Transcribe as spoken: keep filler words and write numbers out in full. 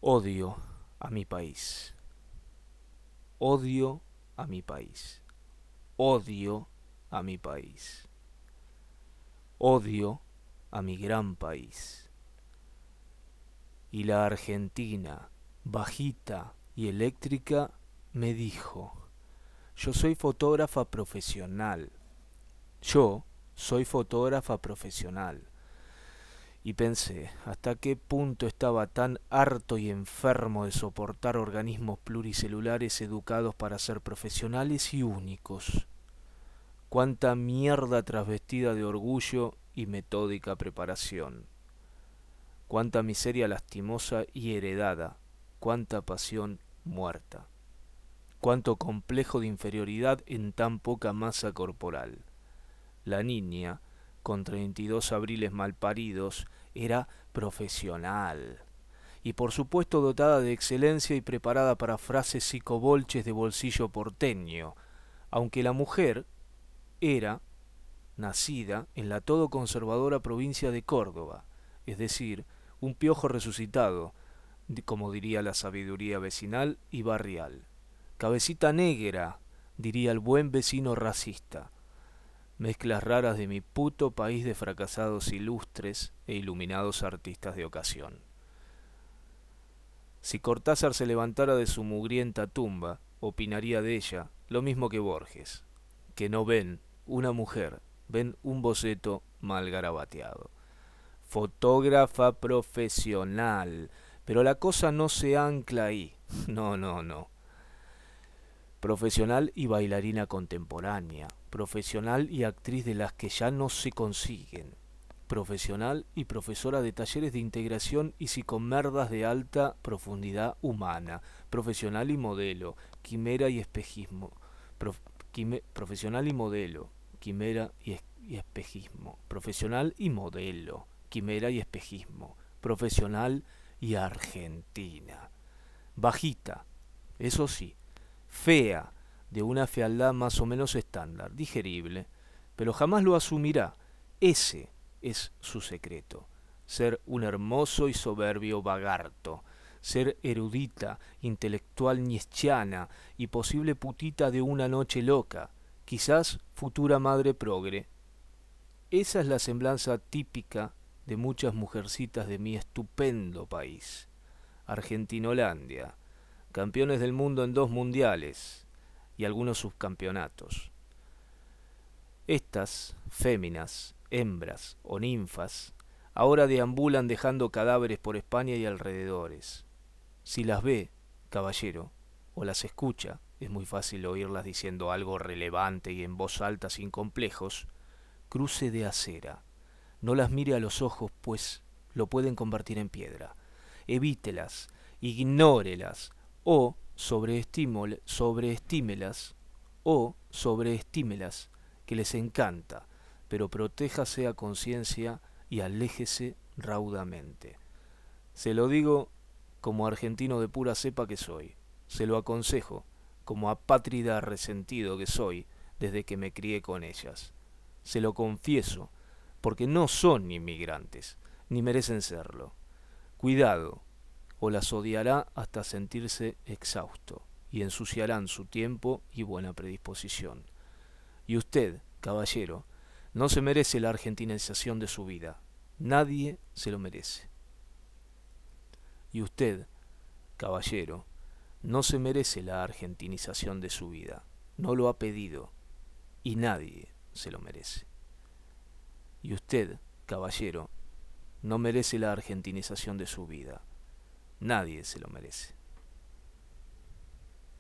Odio a mi país. Odio a mi país. Odio a mi país. Odio a mi gran país. Y la Argentina, bajita y eléctrica, me dijo: yo soy fotógrafa profesional. Yo soy fotógrafa profesional. Y pensé, ¿hasta qué punto estaba tan harto y enfermo de soportar organismos pluricelulares educados para ser profesionales y únicos? Cuánta mierda trasvestida de orgullo y metódica preparación. Cuánta miseria lastimosa y heredada. Cuánta pasión muerta. Cuánto complejo de inferioridad en tan poca masa corporal. La niña, con treinta y dos abriles malparidos, era profesional. Y por supuesto dotada de excelencia y preparada para frases psicobolches de bolsillo porteño, aunque la mujer era nacida en la todo conservadora provincia de Córdoba, es decir, un piojo resucitado, como diría la sabiduría vecinal y barrial. Cabecita negra, diría el buen vecino racista. Mezclas raras de mi puto país de fracasados ilustres e iluminados artistas de ocasión. Si Cortázar se levantara de su mugrienta tumba, opinaría de ella lo mismo que Borges, que no ven una mujer, ven un boceto mal garabateado. Fotógrafa profesional, pero la cosa no se ancla ahí, no, no, no. Profesional y bailarina contemporánea, profesional y actriz de las que ya no se consiguen, profesional y profesora de talleres de integración y psicomerdas de alta profundidad humana, profesional y modelo, quimera y espejismo, prof, quime, profesional y modelo, quimera y, es, y espejismo, profesional y modelo, quimera y espejismo, profesional y argentina, bajita, eso sí, fea, de una fealdad más o menos estándar, digerible, pero jamás lo asumirá. Ese es su secreto, ser un hermoso y soberbio vagarto, ser erudita, intelectual nietzscheana y posible putita de una noche loca, quizás futura madre progre. Esa es la semblanza típica de muchas mujercitas de mi estupendo país, Argentinolandia, campeones del mundo en dos mundiales y algunos subcampeonatos. Estas féminas, hembras o ninfas ahora deambulan dejando cadáveres por España y alrededores. Si las ve, caballero, o las escucha, es muy fácil oírlas diciendo algo relevante y en voz alta sin complejos, cruce de acera. No las mire a los ojos, pues lo pueden convertir en piedra. Evítelas, ignórelas, o sobreestímelas, o sobreestímelas, que les encanta, pero protéjase a conciencia y aléjese raudamente. Se lo digo como argentino de pura cepa que soy, se lo aconsejo como apátrida resentido que soy desde que me crié con ellas. Se lo confieso, porque no son inmigrantes, ni merecen serlo. Cuidado, o las odiará hasta sentirse exhausto, y ensuciarán su tiempo y buena predisposición. Y usted, caballero, no se merece la argentinización de su vida. Nadie se lo merece. Y usted, caballero, no se merece la argentinización de su vida. No lo ha pedido, y nadie se lo merece. Y usted, caballero, no merece la argentinización de su vida. Nadie se lo merece.